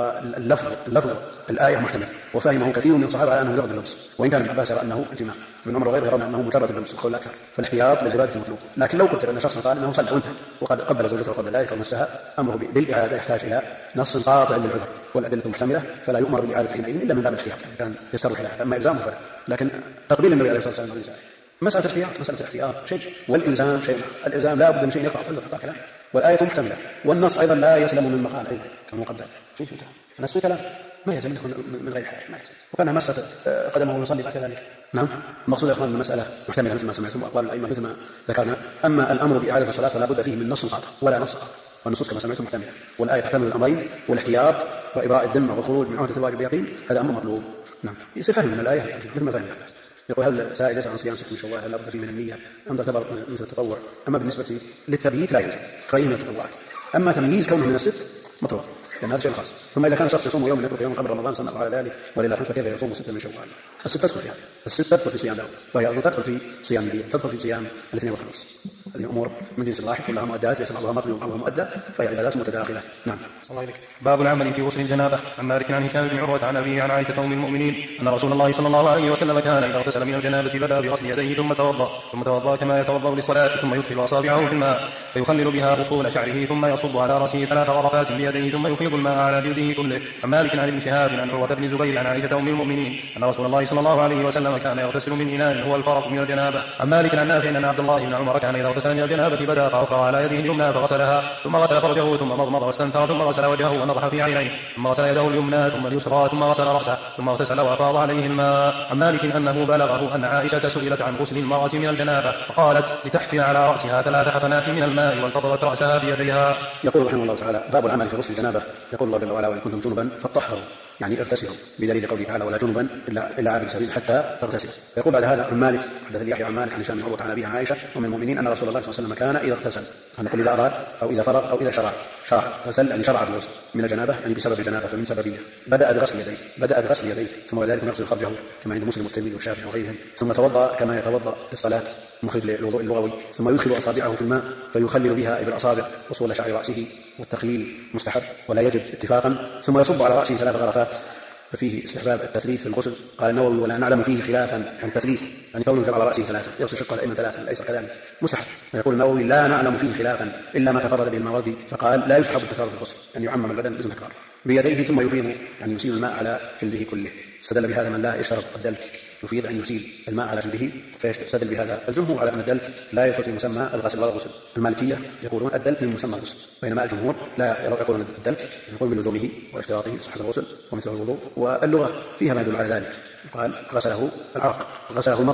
S2: واللفظ الايه محتمل، وفهمه كثير من الصحابه على انه مجرد اللمس، وان كان ابن عباس يرى انه اجماع، ابن عمر وغيره يرون انه مجرد اللمس القول الاكثر. فالاحتياط للعباده المطلوب. لكن لو قدر ان شخصا قال انه صلى وانتهى وقد قبل زوجته قبل ذلك ومسها، امره بالاعاده يحتاج الى نص قاطع للعذر والادله محتمله، فلا يؤمر بالاعاده حينئذ الا من باب الاحتياط، يعني كان يستر الخلاف. اما الزامه فلا. لكن تقبيل النبي عليه الصلاه والسلام مساله الاحتياط شيء، والالزام شيء. الالزام لا بد من شيء يقع قطع كلام، والايه محتمله، والنص ايضا لا يسلم من مقال ايضا كما قدر في كلام. النص في كلام ما يلزم من غير حاجه، ما يلزم. وكان مسه قدمه ويصلي كذلك. نعم المقصود يا اخوان المساله محتمله مثل ما سمعتم، واقوال الائمه مثل ما ذكرنا. اما الامر باعاده الصلاه فلا بد فيه من نص قاطع ولا نص قاطع، والنصوص كما سمعتم محتمله، والايه تحتمل الامرين، والاحتياط وابراء الذمه والخروج من عهده الواجب بيقين هذا امر مطلوب. نعم يفهم من الايه مثل ما فهم الناس. يقول هل سائل يسأل عن صيام 6 من شوال هل لابد فيه من النية أم تعتبر مثل التطوع؟ أما بالنسبة للتبييت لا يلزم غير من التطوعات. أما تمييز كونه من الست مطلوب لأن هذا شيء خاص. ثم إذا كان شخص يصوم يوم يترك يوم قبل رمضان سنة على ذلك ولله الحمد، فكيف يصوم 6 من شوال؟ الست تدخل فيها، الست تدخل في صيام داود، وهي أيضا تدخل في صيام البيض، تدخل في صيام الاثنين والخميس. هذه أمور من جنس الواحد كلها مؤدات، ليس بعضها مطلوب وبعضها مؤدى، فهي عبادات متداخلة. نعم.
S3: صلى الله عليك. باب العمل في غسل الجنابة. عن مالك عن هشام بن عروة عن أبيه عن عائشة أم المؤمنين أن رسول الله صلى الله عليه وسلم كان إذا اغتسل من الجنابة بدأ بغسل يديه ثم توضأ كما يتوضأ للصلاة، ثم يدخل أصابعه في الماء فيخلل بها أصول شعره، ثم يصب على رأسه 3 غرفات بيديه، ثم يفيض الماء على جلده كله. عن مالك عن ابن شهاب عن عروة بن زبير عن عائشة أم المؤمنين أن رسول الله صلى الله عليه وسلم كان يغتسل من إناء هو الفرق من الجنابة. عن مالك عن نافع أن عبد الله بن عمر كان إذا اغتسل من الجنابة بدأ فأفرغ على يده اليمنى فغسلها، ثم غسل فرجه، ثم مضمض واستنثر، ثم غسل وجهه ونضح في عينيه، ثم غسل يده اليمنى ثم اليسرى، ثم غسل رأسه، ثم اغتسل وأفاض عليه الماء. عن مالك أنه بلغه أن عائشة سئلت عن غسل المرأة من الجنابة فقالت لتحفي على رأسها 3 حفنات من الماء والتضت رأسها بيديها.
S2: يقول رحمه الله تعالى باب العمل في غسل الجنابة. يقول الله جل وعلا وإن كنتم جنبا فطهروا، يعني اغتسلوا، بدليل قوله تعالى ولا جنبا الا عابر سبيل حتى تغتسلوا. يقول بعد هذا عن مالك حدث لي يحيى عن مالك عن هشام بن عروة عن أبيه عن عائشة أم المؤمنين أن رسول الله صلى الله عليه وسلم كان إذا اغتسل، نقول إذا أراد أو إذا فرغ أو إذا شرع اغتسل، يعني شرع في الغسل من الجنابة، يعني بسبب الجنابة فمن سببية بدأ بغسل يديه ثم بعد ذلك يغسل فرجه كما عند مسلم والترمذي والشافعي وغيرهم، ثم توضأ كما يتوضأ للصلاة مخرج للوضوء اللغوي، ثم يدخل أصابعه في الماء فيخلل بها بالأصابع وصول شعر رأسه، والتخليل مستحب ولا يجب اتفاقا، ثم يصب على رأسه 3 غرفات. ففيه استحباب التثليث في الغسل. قال النووي ولا نعلم فيه خلافا عن التثليث، يعني كونه يجب على رأسه 3 يغسل شق الأيمن 3 الأيسر كذلك مستحب. ويقول النووي لا نعلم فيه خلافا إلا ما تفرد به الماوردي، فقال لا يسحب التكرار في الغسل، أن يعمم البدن بدون تكرار بيديه ثم يفيض، يعني يسيل الماء على جلده كله. استدل بهذا من لا يشرب الدلك، يفيد أن يسيل الماء على جلده، فيستدل بهذا الجمهور على أن الدلك لا يدخل في مسمى الغسل ولا الغسل. المالكية يقولون الدلك من مسمى الغسل، بينما الجمهور لا يقولون الدلك، يقول من لزومه واشتراطه صحة الغسل ومثل الوضوء، واللغة فيها ما يدل على ذلك. قال غسله العرق، غسله المطر،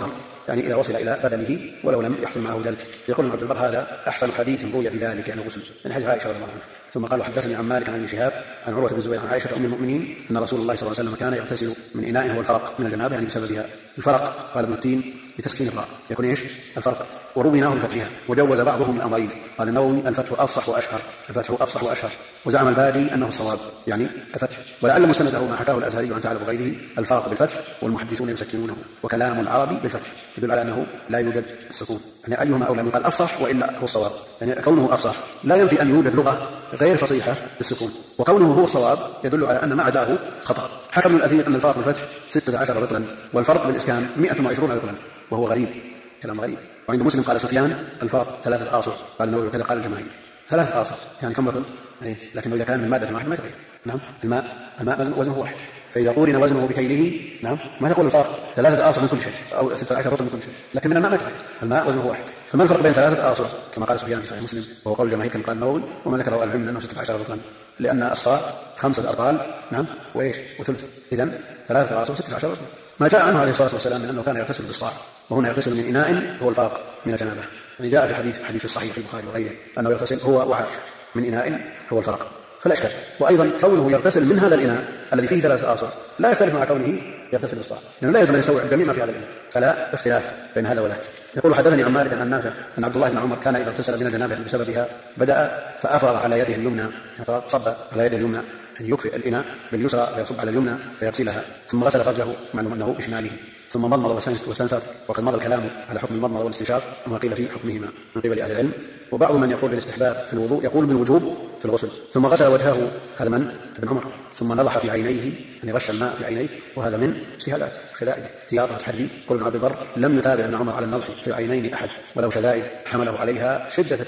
S2: يعني إذا وصل إلى بدنه ولو لم يحصل معه ذلك. يقول ابن عبد البر هذا أحسن حديث روي في ذلك يعني الغسل من حديث عائشة رضي الله عنها. ثم قال وحدثني عن مالك عن ابن شهاب عن عروة بن الزبير عن عائشة أم المؤمنين أن رسول الله صلى الله عليه وسلم كان يغتسل من إناء هو الفرق من الجنابة يعني بسببها. الفرق قال ابن التين بتسكين الراء يكون ايش الفرق، ورويناه بفتحها وجوز بعضهم الامرين. قال النووي الفتح افصح واشهر، الفتح افصح واشهر، وزعم الباجي انه الصواب يعني الفتح. ولعل مستنده ما حكاه الازهري عن ثعلب وغيره الفرق بالفتح والمحدثون يسكنونه، وكلام العربي بالفتح يدل على انه لا يوجد السكون، يعني ايهما اولى من قال افصح والا هو الصواب، يعني كونه افصح لا ينفي ان يوجد لغه غير فصيحه بالسكون، وكونه هو الصواب يدل على ان ما عداه خطا. حكم ابن الاثير ان الفرق بالفتح 16 رطلا والفرق بالاسكان 120 رطلا، وهو غريب كلام غريب. وعند مسلم قال سفيان الفرق 3 آصر، قال النووي وكذا قال الجماهير 3 آصر يعني كم رطل؟ لكن إذا كان من مادة واحدة ما يتغير. نعم الماء وزنه واحد، فإذا قورن وزنه بكيله نعم ما تقول الفرق 3 آصر من كل شيء أو 16 رطل من كل شيء، لكن من الماء ما يتغير، الماء وزنه واحد. فما الفرق بين 3 آصر كما قال سفيان في صحيح مسلم وهو قول الجماهير كما قال النووي، وما ذكره العلم أنه 16 رطلا، لأن الصاع 5 أرطال نعم وإيش وثلث، إذن 3 آصر 16 رطلا. ما جاء عنه عليه الصلاة والسلام من أنه كان يغتسل بالصاع، وهنا يغتسل من إناء هو الفرق من الجنابة، يعني جاء في حديث الصحيح في البخاري وغيره أنه يغتسل هو وعائشة من إناء هو الفرق، فلا إشكال. وأيضا كونه يغتسل من هذا الإناء الذي فيه 3 آصر لا يختلف مع كونه يغتسل بالصاع، لأنه لا يلزم أن يستوعب جميع ما في هذا الإناء، فلا اختلاف بين هذا وذاك. يقول حدثني عن مالك عن نافع أن عبد الله بن عمر كان إذا اغتسل من الجنابة بسببها بدأ فأفرغ على يده اليمنى، صب على يده اليمنى يعني يكفئ الإناء باليسرى فيصب على اليمنى فيغسلها، ثم غسل فرجه معلوم أنه بشماله، ثم مضمض واستنثر، وقد مضى الكلام على حكم المضمض والاستنشاق وما قيل في حكمهما من قبل أهل العلم. وبعض من يقول بالاستحباب في الوضوء يقول بالوجوب في الغسل. ثم غسل وجهه هذا من ابن عمر، ثم نضح في عينيه يعني رش الماء في عينيه، وهذا من شهادات شدائد احتياط التحري. قول ابن عبد البر لم يتابع ابن عمر على النضح في عينين أحد ولو شدائد حمله عليها شدة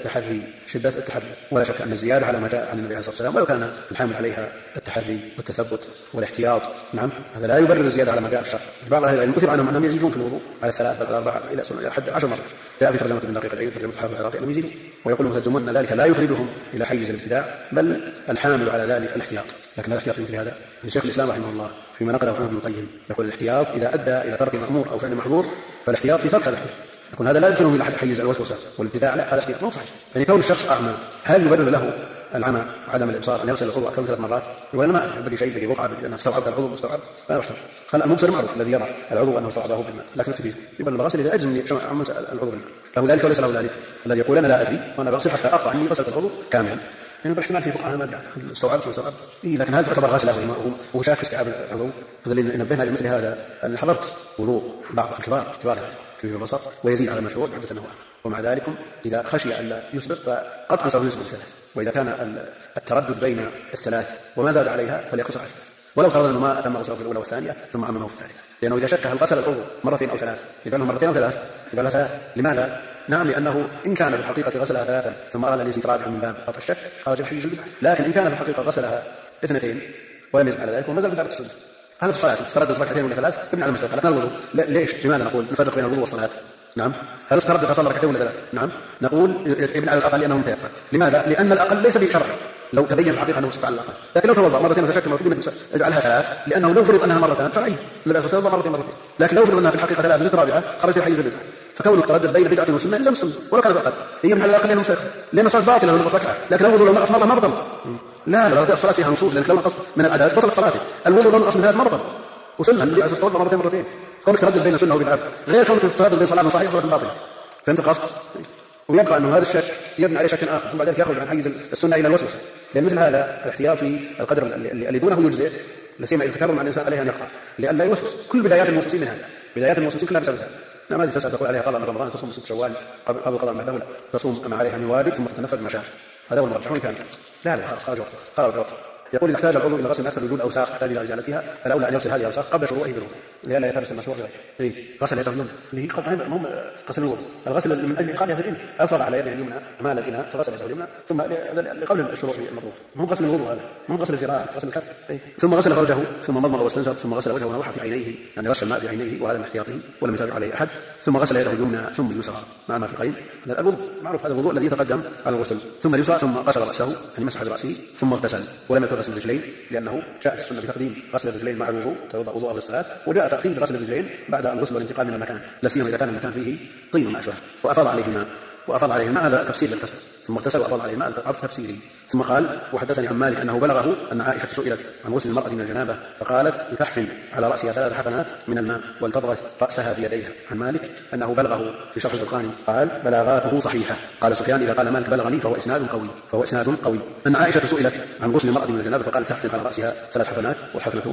S2: التحري، ولا شك أن الزيادة على ما جاء عن النبي عليه الصلاة والسلام ولو كان الحامل عليها التحري والتثبت والاحتياط نعم هذا لا يبرر الزيادة على ما جاء في الشرع. بعض أهل العلم أثر عنهم أنهم يزيدون في الوضوء على 3 بل على 4 إلى حد 10 مرات. جاء في ترجمة ابن دقيق العيد ترجمة الحافظ العراقي أنهم يزيدون، ويقولون مترجمون أن ذلك لا يخرجهم إلى حيز الابتداع بل الحامل على ذلك الاحتياط. لكن الاحتياط في مثل هذا شيخ الإسلام رحمه الله فيما نقله عنه ابن القيم يقول الاحتياط إذا أدى إلى ترك مأمور أو فعل محظور فالاحتياط في ترك هذا الاحتياط، يكون هذا لا يدخله إلى حيز الوسوسة والابتداع، لا هذا احتياط مو صحيح. يعني كون الشخص أعمى هل يبرر له العمى وعدم الإبصار أن يغسل العضو أكثر من 3 مرات؟ يقول أنا ما بدي شيء بدي بقعة أنا استوعبت العضو مستوعب فأنا أحتاط. قال المبصر معروف الذي يرى العضو أنه استوعبه بالماء، لكن نكتفي يبقى الغسل إذا أجزم العضو بالماء له ذلك وليس له ذلك. الذي يقول أنا لا أدري فأنا بغسل حتى أقطع عني غسلة العضو كاملا، يعني باحتمال في بقعة ما استوعبت لكن هل تعتبر غسله وهو شاك استيعاب العضو؟ هذا اللي نبهنا لمثل هذا أن حضرت وضوء بعض الكبار كبير البصر ويزيد على المشروع بحدة النوع، ومع ذلك إذا خشي أن لا يسبق فقطعا سوف يسبق 3، وإذا كان التردد بين 3 وما زاد عليها فليقصر على 3، ولو فرضنا أنه ما أتم غسله في الأولى والثانية ثم عممه في الثالثة، لأنه إذا شك هل غسل العضو 2 أو 3 يبقى له 2 أو 3 يبقى له 3. لماذا؟ نعم لأنه إن كان في الحقيقة غسلها 3 ثم أراد أن يزيد رابعا من باب قطع الشك خرج الحيز البدعة، لكن إن كان في الحقيقة غسلها 2 ولم يزد على ذلك ونزل في دارة السنة هذا الصلاة تردد 2 ولا 3 ابن على المسألة. لكن الوضوء ليش لماذا نقول نفرق بين الوضوء والصلاة؟ نعم هل تردد صلى 2 ولا 3؟ نعم نقول ابن على الأقل لأنه متيقن. لماذا؟ لأن الأقل ليس بشرع لو تبين الحقيقة أنه على الأقل، لكن لو توضأ 2 وتشك مرتين اجعلها 3 لأنه لو فرض أنها 2 شرعية لا بأس توضأ 2 لكن لو فرض أنها في الحقيقة 3 زدت رابعة خرج في حيز البدعة. فكونه تردد بين بدعة وسنة إلزم السنة ولو كان الأقل هي من على الأقل لأنه مشايخ لأنه صلاة باطلة لو نقص ركعة، لكن لو لو نقص مرة ما بطل. لا الصلاة فيها نصوص لأنك لو نقص من العدد بطلت صلاته. الوضوء لو نقص من 3 مرة وسنة النبي عليه الصلاة والسلام مرتين كونك تردد بين سنة وبدعة غير كونك تردد بين صلاة صحيحة وصلاة باطلة. فهمت القصد؟ ويبقى أنه هذا الشك يبنى عليه شك آخر ثم بعد ذلك يخرج عن حيز السنة إلى الوسوسة، لأن مثل هذا الاحتياط في القدر اللي دونه يجزئ لا سيما إذا تكرر مع الإنسان عليه أن يقطع لأن لا يوسوس. كل بدايات الموسوسين من هذا بدايات الموسوسين كلها بسبب هذا. نعم هذه تسأل تقول عليها قضاء من رمضان تصوم 6 شوال قبل قضاء ما بعده تصوم أما عليها من واجب ثم تتنفذ ما شاء، هذا هو المرجح وإن كان لا خرج وقت. يقول إذا احتاج العضو إلى غسل أكثر وجود أوساخ يحتاج إلى إزالتها فالأولى أن يغسل هذه الأوساخ قبل شروعه بالوضوء لئلا يلتبس المشروع بغيره. غسل يده اليمنى اللي هي قبل غسل الوضوء، الغسل من أجل إيقافها في الإناء أفرغ على يده اليمنى أمام الإناء فغسل يده اليمنى ثم قبل الشروع المطلوب مو غسل الوضوء هذا مو غسل الذراع غسل الكف. ثم غسل فرجه ثم مضمض واستنشق ثم غسل وجهه ونوح في عينيه يعني غسل الماء في عينيه وهذا من احتياطه ولم يتابع عليه أحد. ثم غسل يده اليمنى ثم اليسرى مع ما في القيم. هذا الوضوء معروف هذا الوضوء الذي يتقدم على الغسل. ثم اليسرى ثم غسل رأسه يعني مسح برأسه ثم اغتسل ولم يذكر غسل الرجلين، لأنه جاءت السنة بتقديم غسل الرجلين مع الوضوء، توضأ وضوء للصلاة، وجاء تأخير غسل الرجلين بعد الغسل والانتقال من المكان، لا سيما إذا كان المكان فيه طين وما أشبه، وأفاض عليه الماء، هذا تفسير للغسل، ثم اغتسل وأفاض عليه الماء عطف تفسيري. ثم قال: وحدثني عن مالك أنه بلغه أن عائشة سئلت عن غسل المرأة من الجنابة فقالت: لتحفن على رأسها 3 حفنات من الماء ولتضغط رأسها بيديها. عن مالك أنه بلغه في شرح الزرقاني قال: بلاغاته صحيحة. قال سفيان: إذا قال مالك بلغني فهو إسناد قوي أن عائشة سئلت عن غسل المرأة من الجنابة فقالت: تحفن على رأسها 3 حفنات، والحفنة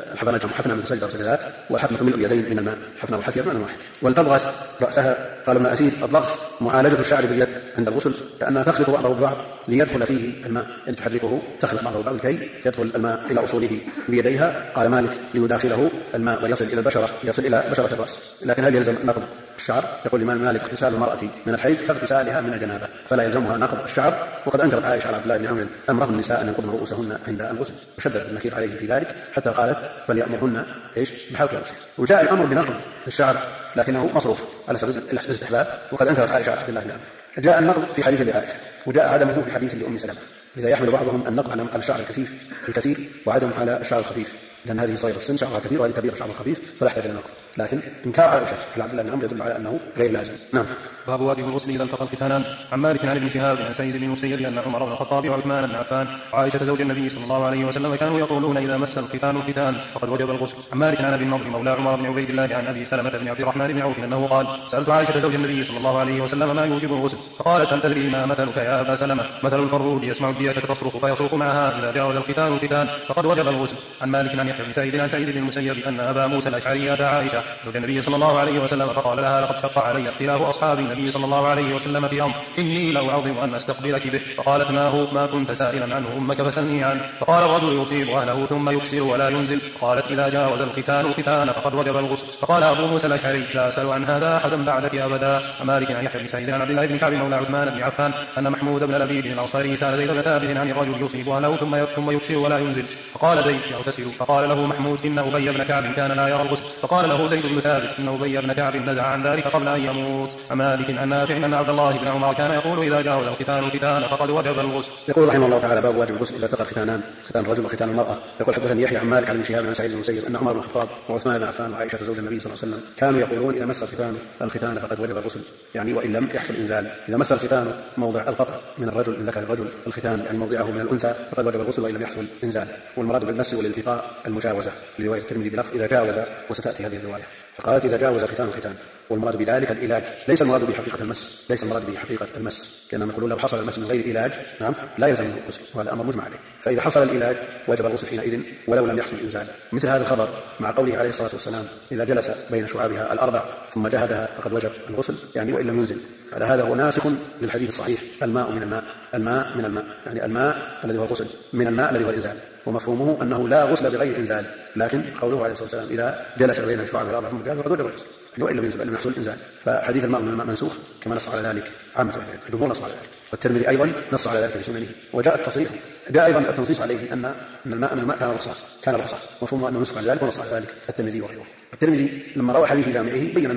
S2: حفنة من سجدة وسجدات، والحفنة من اليدين من الماء، حفنة والحثية بمعنى واحد. ولتضغط رأسها، قال ابن أثير: الضغط معالجة الشعر باليد عند الغسل، لأنها تخلط بعضه ببعض ليدخل فيه الماء، أن تحركه تخلط بعضه ببعض كي يدخل الماء إلى أصوله بيديها. قال مالك: ليداخله الماء ويصل إلى البشرة، يصل إلى بشرة الرأس. لكن هل يلزم نقض الشعر؟ يقول الإمام مالك: اغتسال المرأة من الحيض كاغتسالها من الجنابة، فلا يلزمها نقض الشعر. وقد أنكرت عائشة على عبد الله بن عمرو أمره النساء أن ينقضن رؤوسهن عند الغسل، وشددت النكير عليه في ذلك حتى قالت: فليأمرهن بحلق رأسه. وجاء الأمر بنقض الشعر لكنه مصروف على سبيل الاستحباب، وقد أنكرت عائشة على عبد الله بن عمرو. جاء النقض في حديث لعائشة، وجاء عدمه في حديث لأم سلمة. إذا يحمل بعضهم النقض على الشعر الكثير وعدم على الشعر الخفيف، لأن هذه صغيرة السن شعرها كثير وهذه كبيرة شعرها خفيف، فلا يحتاج إلى نقض. لكن إنكار عائشة على عبد الله بن عمرو يدل على أنه غير لازم. نعم.
S3: باب واجب الغسل إذا التقى الختانان. عن مالك عن ابن شهاب عن سعيد بن المسيب أن عمر بن الخطاب وعثمان بن عفان وعائشة زوج النبي صلى الله عليه وسلم كانوا يقولون: إذا مس الختان فقد وجب الغسل. عن مالك عن أبي النضر مولى عمر بن عبيد الله عن أبي سلمة بن عبد الرحمن بن عوف أنه قال: سألت عائشة زوج النبي صلى الله عليه وسلم ما يوجب الغسل، فقالت: هل تدري ما مثلك يا أبا سلمة؟ مثل الفرود يسمع الديكة تصرخ فيصرخ معها، إذا جاوز الختان فقد وجب الغسل. عن مالك عن يحيى بن سعيد عن سعيد بن المسيب أن أبا موسى الأشعري أتى عائشة زوج النبي صلى الله عليه وسلم فقال لها: لقد شق علي اختلاف أصحاب النبي صلى الله عليه وسلم في أمر إني لأعظم أن أستقبلك به. فقالت: ما هو؟ ما كنت سائلا عنه أمك فسلني عنه. فقال: الرجل يصيب أهله ثم يكسر ولا ينزل. قالت: إذا جاوز الختان فقد وجب الغسل. فقال أبو موسى الأشعري: لا أسأل عن هذا أحدا بعدك أبدا. مالك عن يحيى بن سعيد عن عبد الله بن كعب مولى عثمان بن عفان أن محمود بن لبيد الأنصاري سأل زيد بن ثابت عن الرجل يصيب أهله ثم يكسر ولا ينزل. فقال زيد: يغتسل. فقال له محمود: إن أبي بن كعب كان لا يرى الغسل. فقال له زيد بن ثابت: إن أبي بن كعب نزع عن ذلك قبل أن يموت. مالك عن نافع أن عبد الله بن عمر كان يقول: إذا جاوز الختان فقد وجب الغسل.
S2: يقول رحمه الله تعالى: باب واجب الغسل إذا التقى الختانان، ختان الرجل وختان المرأة. يقول: حدثني يحيى عن مالك عن ابن شهاب عن سعيد بن المسيب أن عمر بن الخطاب وعثمان بن عفان وعائشة زوج النبي صلى الله عليه وسلم كانوا يقولون: إذا مس الختان فقد وجب الغسل، يعني وإن لم يحصل إنزال. إذا مس الختان موضع القطع من الرجل إن ذكر الرجل الختان يعني موضعه من الأنثى فقد وجب الغسل وإن لم يحصل إنزال. والمراد بالمس والالتقاء المجاوزة، لرواية الترمذي بلفظ إذا جاوز، وستأتي هذه الرواية. فقالت: إذا جاوز الختان، والمراد بذلك العلاج، ليس المراد بحقيقة المس، لأنهم يقولون لو حصل المس من غير علاج نعم لا يلزم الغسل، وهذا أمر مجمع عليه. فإذا حصل العلاج وجب الغسل حينئذ ولو لم يحصل إنزال. مثل هذا الخبر مع قوله عليه الصلاة والسلام: إذا جلس بين شعابها الأربع ثم جهدها فقد وجب الغسل، يعني وإن لم ينزل. هذا هو ناسخ للحديث الصحيح: الماء من الماء، يعني الماء الذي هو الغسل من الماء الذي هو الإنزال، ومفهومه أنه لا غسل بغير إنزال. لكن قوله عليه الصلاة والسلام: إذا جلس بين شعابها الأربع ثم جهدها فقد وجب الغسل، وإن لم يحصل إنزال. فحديث الماء من الماء منسوخ كما نص على ذلك عامة الجمهور، نص على ذلك، والترمذي أيضا نص على ذلك في سننه. وجاء التصريح، جاء أيضا التنصيص عليه أن الماء من الماء كان رخصة، مفهوم أنه نسخ على ذلك ونص على ذلك الترمذي وغيره. الترمذي لما روى حديث جامعه بين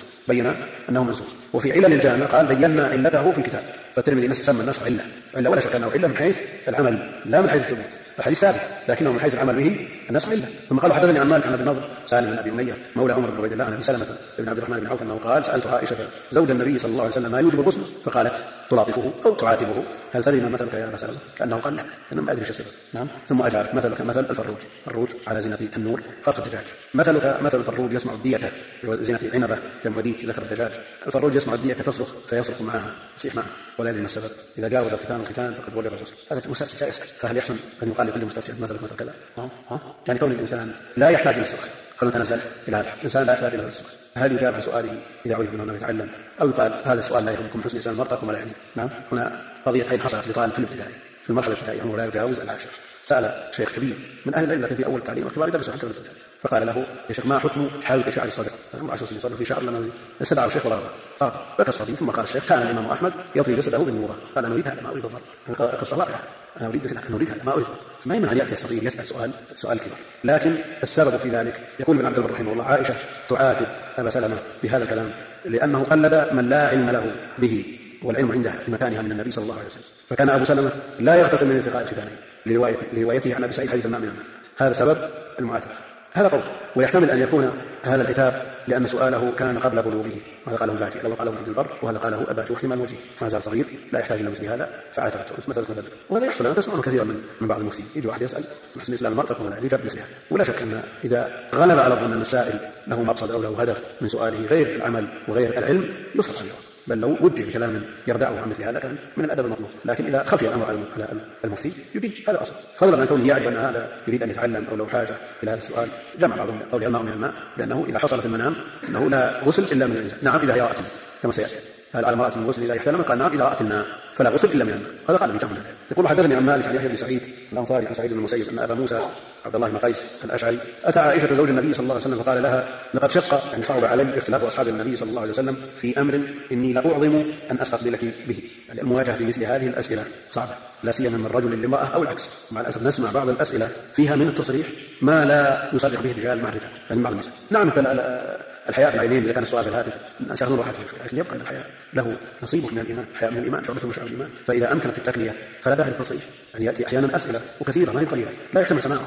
S2: أنه منسوخ، وفي علل الجامع قال: بينا علته في الكتاب. فالترمذي سمى النسخ علة ولا شك أنه علة من حيث العمل لا من حيث الثبوت. الحديث ثابت لكنه من حيث العمل به النسخ علة. ثم قال: حدثني عن مالك عن ابي النضر سالم بن ابي اميه مولى عمر بن عبيد الله عن ابي سلمة بن عبد الرحمن بن عوف انه قال: سالت عائشة زوج النبي صلى الله عليه وسلم ما يوجب الغسل، فقالت تلاطفه او تعاتبه: هل تدري ما مثلك يا ابا سلمة؟ كانه قال: لا، انا ما ادري ايش السبب. نعم. ثم اجابت: مثلك مثل الفروج على زينة التنور فرق الدجاج. مثلك مثل الفروج يسمع الديكة زينة عنبة جنب وديك ذكر الدجاج. الفروج يسمع الديكة تصرخ فيصرخ معها، يصيح معها، ولا يدري ما السبب. اذا جاوز الختان فقد وجب الغسل. هذا المستفتي لا يسكت، فهل يحسن ان يقال لكل مستفتي مثل كذا؟ يعني كون الانسان لا يحتاج الى السخر، قد تنزل الى هذا الانسان لا يحتاج الى السخر، هل يجاب عن سؤاله اذا عرف انه يتعلم، او يقال هذا السؤال لا يهمكم حسن انسان المرتق ولا يعني؟ نعم. هنا قضيه حين حصلت لطالب في الابتدائي في المرحله الابتدائيه عمره لا يجاوز العاشر، سال شيخ كبير من اهل العلم لكن في اول التعليم والكبار يدرسوا حتى في الابتدائي، فقال له: يا شيخ ما حكم حالك شعر الصدر؟ 10 سنين صدر في شعر لنا. استدعى الشيخ ولا صار بكى الصبي، ثم قال الشيخ: كان الامام احمد يطوي جسده بالنوره. قال: انا اريد هذا ما اريد الضرب، قصه واقعه، انا اريد هذا ما اريد. ما يمنع ان ياتي الصغير يسال سؤال كبير، لكن السبب في ذلك يقول ابن عبد البر رحمه الله: عائشه تعاتب ابا سلمة بهذا الكلام لانه قلد من لا علم له به والعلم عندها في مكانها من النبي صلى الله عليه وسلم، فكان ابو سلمة لا يغتسل من التقاء الختانين، لروايته عن أبي سعيد حديث الماء من الماء. هذا سبب المعاتبة. هذا قول. ويحتمل أن يكون هذا العتاب لأن سؤاله كان قبل بلوغه، وهذا قاله الباجي، لو قاله عبد البر، وهذا قاله أباجي، واحتمال وجيه، ما زال صغير لا يحتاج إلى مثل هذا فعاتبته مثلا. وهذا يحصل. أنا تسمعون كثيرا من بعض المفتين، يجي واحد يسأل محسن الإسلام المرء تكون لا يجاب مثل هذا. ولا شك أن إذا غلب على الظن أن السائل له مقصد أو له هدف من سؤاله غير العمل وغير العلم يصرف عنه، بل لو وجه بكلام يردعه عن مثل هذا كان من الأدب المطلوب. لكن إذا خفي الأمر على المفتي يجيب، هذا أصل. فضلا عن كونه يعرف أن هذا يريد أن يتعلم أو له حاجة إلى هذا السؤال، جمع بعضهم قول الماء من الماء، لأنه إذا حصل في المنام أنه لا غسل إلا من الإنسان. نعم إذا هي رأت كما سيأتي، هل على امرأة من غسل إذا يحتلم؟ قال نعم إذا رأت الماء فلا غسل إلا من الماء. هذا قال بجمع. يقول حدثني عن مالك عن يحيى بن سعيد الأنصاري عن سعيد بن المسيب أن أبا موسى عبد الله بن قيس الأشعري أتى عائشة زوج النبي صلى الله عليه وسلم فقال لها لقد شق يعني صعب علي اختلاف أصحاب النبي صلى الله عليه وسلم في أمر إني لأعظم أن أستقبلك به. يعني المواجهة في مثل هذه الأسئلة صعبة، لا سيما من رجل لامرأة أو العكس. مع الأسف نسمع بعض الأسئلة فيها من التصريح ما لا يصرح به الرجال مع الرجال، يعني بعض الناس. نعم الحياء في العينين إذا كان السؤال في الهاتف شغلوا راحته، لكن يبقى أن الحياء له نصيبه من الإيمان. الحياء من الإيمان، شعبة من شعب الإيمان. فإذا أمكنت التكلية فلا داعي للتصريح. يعني يأتي أحيانا أسئلة وكثيرة ما هي قليلة لا يحتمل سماعها.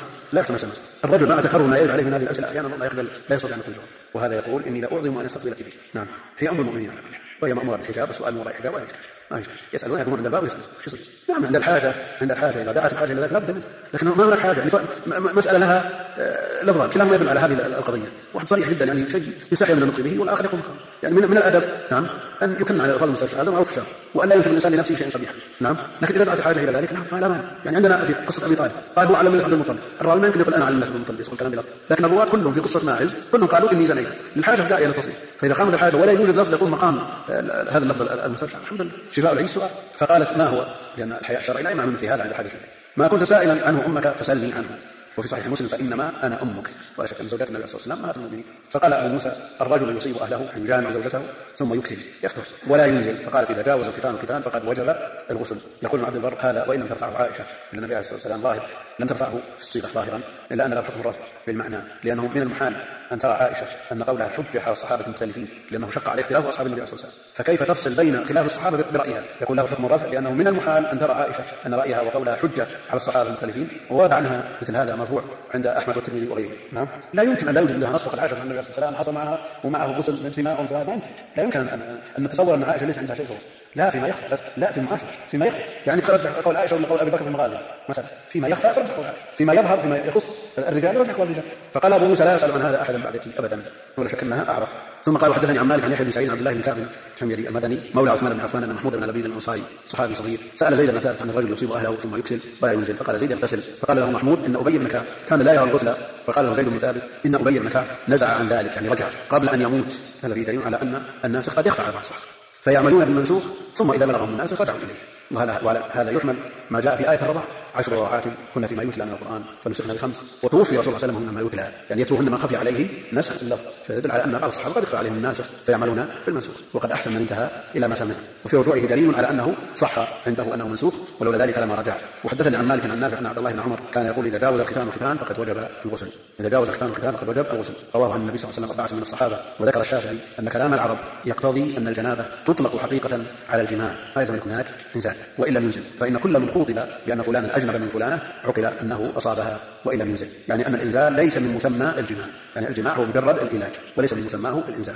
S2: الرجل مع تكرر ما يرد عليه من هذه الأسئلة أحيانا لا يستطيع أن يكون جواب. وهذا يقول إني لأعظم أن أستقبلك به. نعم هي أم المؤمنين على كل حال، وهي مأمورة بالحجاب، السؤال من وراء الحجاب ولا يحتاج ما يشتغل. يسألون يكونون عند الباب ويسألون شو يصير. نعم عند الحاجة إذا دعت الحاجة إلى ذلك لابد منه، لكن ما هناك حاجة. يعني مسألة لها لفظان كلاهما يدل على هذه القضية. واحد صريح جدا يعني شيء يستحي من النطق به، والآخر يقوم يعني من الأدب نعم أن يكن على الألفاظ المستشفى هذا معروف الشرع، وأن لا ينسب الإنسان لنفسه شيئا قبيحا. نعم لكن إذا دعت الحاجة إلى ذلك نعم لا مانع. يعني عندنا في قصة أبي طالب قال هو علم عبد المطلب، الراوي ما يمكن يقول أنا علم عبد المطلب يقول كلام بلفظ، لكن الرواة كلهم في قصة ماعز كلهم قالوا إني زنيت. الحاجة داعية للتصريح، فإذا قامت الحاجة ولا يوجد لفظ يقول مقام هذا اللفظ المستشفى الحمد لله شفاء العي السؤال. فقالت ما هو؟ لأن الحياء الشرعي لا يمنع من مثل هذا عند حاجة إليه. ما كنت سائلا عنه أمك فسألني عنه. وفي صحيح مسلم فإنما أنا أمك. ولا شك أن زوجات النبي صلى الله عليه وسلم أمهات المؤمنين. فقال أبو موسى الرجل يصيب أهله أن يجامع زوجته ثم يكسل يفتح ولا ينزل. فقالت إذا جاوز الختان فقد وجب الغسل. يقول عبد البر هذا وإن لم ترفعه عائشة لأن النبي عليه الصلاة والسلام ظاهر لم ترفعه في الصيغة ظاهرا إلا أن له حكم الرفع بالمعنى، لأنه من المحال أن ترى عائشة أن قولها حجة على الصحابة المختلفين، لأنه شق عليه اختلاف أصحاب النبي صلى الله عليه وسلم. فكيف تفصل بين خلاف الصحابة برأيها؟ يقول له حكم الرفع لأنه من المحال أن ترى عائشة أن رأيها وقولها حجة على الصحابة المختلفين، وورد عنها مثل هذا مرفوع عند أحمد والترمذي وغيره. نعم لا يمكن أن لا يوجد لها نص. وقد عاشت مع النبي صلى الله عليه وسلم حصل معها ومعه غسل انتماء وانفراد. لا يمكن أن نتصور أن عائشة ليس عندها شيء في الغسل، لا فيما يخفى، لا في المعاشرة فيما يخفى. يعني ترجح قول عائشة ولا قول أبي بكر في المغازي مثلا، فيما يخفى ترجح قول عائشة، فيما يظهر فيما يخص الرجال يرجح قول الرجال. فقال أبو موسى لا يسأل عن هذا أحدا بعدك أبدا، ولا شك أنها أعرف. ثم قال وحدثني عن مالك عن يحيى بن سعيد عبد الله بن كعب الحميري المدني مولى عثمان بن عفان أن محمود بن لبيد الأنصاري صحابي صغير سأل زيد بن ثابت عن الرجل يصيب أهله ثم يكسل ولا ينزل. فقال زيد يغتسل. فقال له محمود إن أبي بن كعب كان لا يرى الغسل. فقال له زيد بن ثابت إن أبي بن كعب نزع عن ذلك يعني رجع قبل أن يموت. هذا في دليل على أن الناس قد يخفى على بعض الصحابة فيعملون بالمنسوخ ثم إذا بلغهم الناس رجعوا إليه. وهذا يحمل ما جاء في آية الرضاعة 10 رضاعات كنا فيما يتلى من القرآن فنسخنا ب5 وتوفي رسول الله صلى الله عليه وسلم مما يتلى، يعني يتلوهن ما خفي عليه نسخ اللفظ، فيدل على أن بعض الصحابة قد يخفى عليهم الناسخ فيعملون بالمنسوخ، وقد أحسن من انتهى إلى ما سمع. وفي رجوعه دليل على أنه صح عنده أنه منسوخ ولولا ذلك لما رجع. وحدثني عن مالك عن نافع أن عبد الله بن عمر كان يقول إذا جاوز الختان فقد وجب الغسل. إذا جاوز الختان فقد وجب الغسل. رواه عن النبي صلى الله عليه وسلم 4 من الصحابة. وذكر الشافعي أن كلام العرب يقتضي أن الجنابة تطلق حقيقة على الجماع ما يلزم يكون هناك إنزال وإلا ينزل، فإن كل من خوضب بأن فلانا أجنب من فلانة عقل أنه أصابها وإن لم ينزل، يعني أن الإنزال ليس من مسمى الجماع، يعني الجماع هو مجرد العلاج وليس من مسماه الإنزال.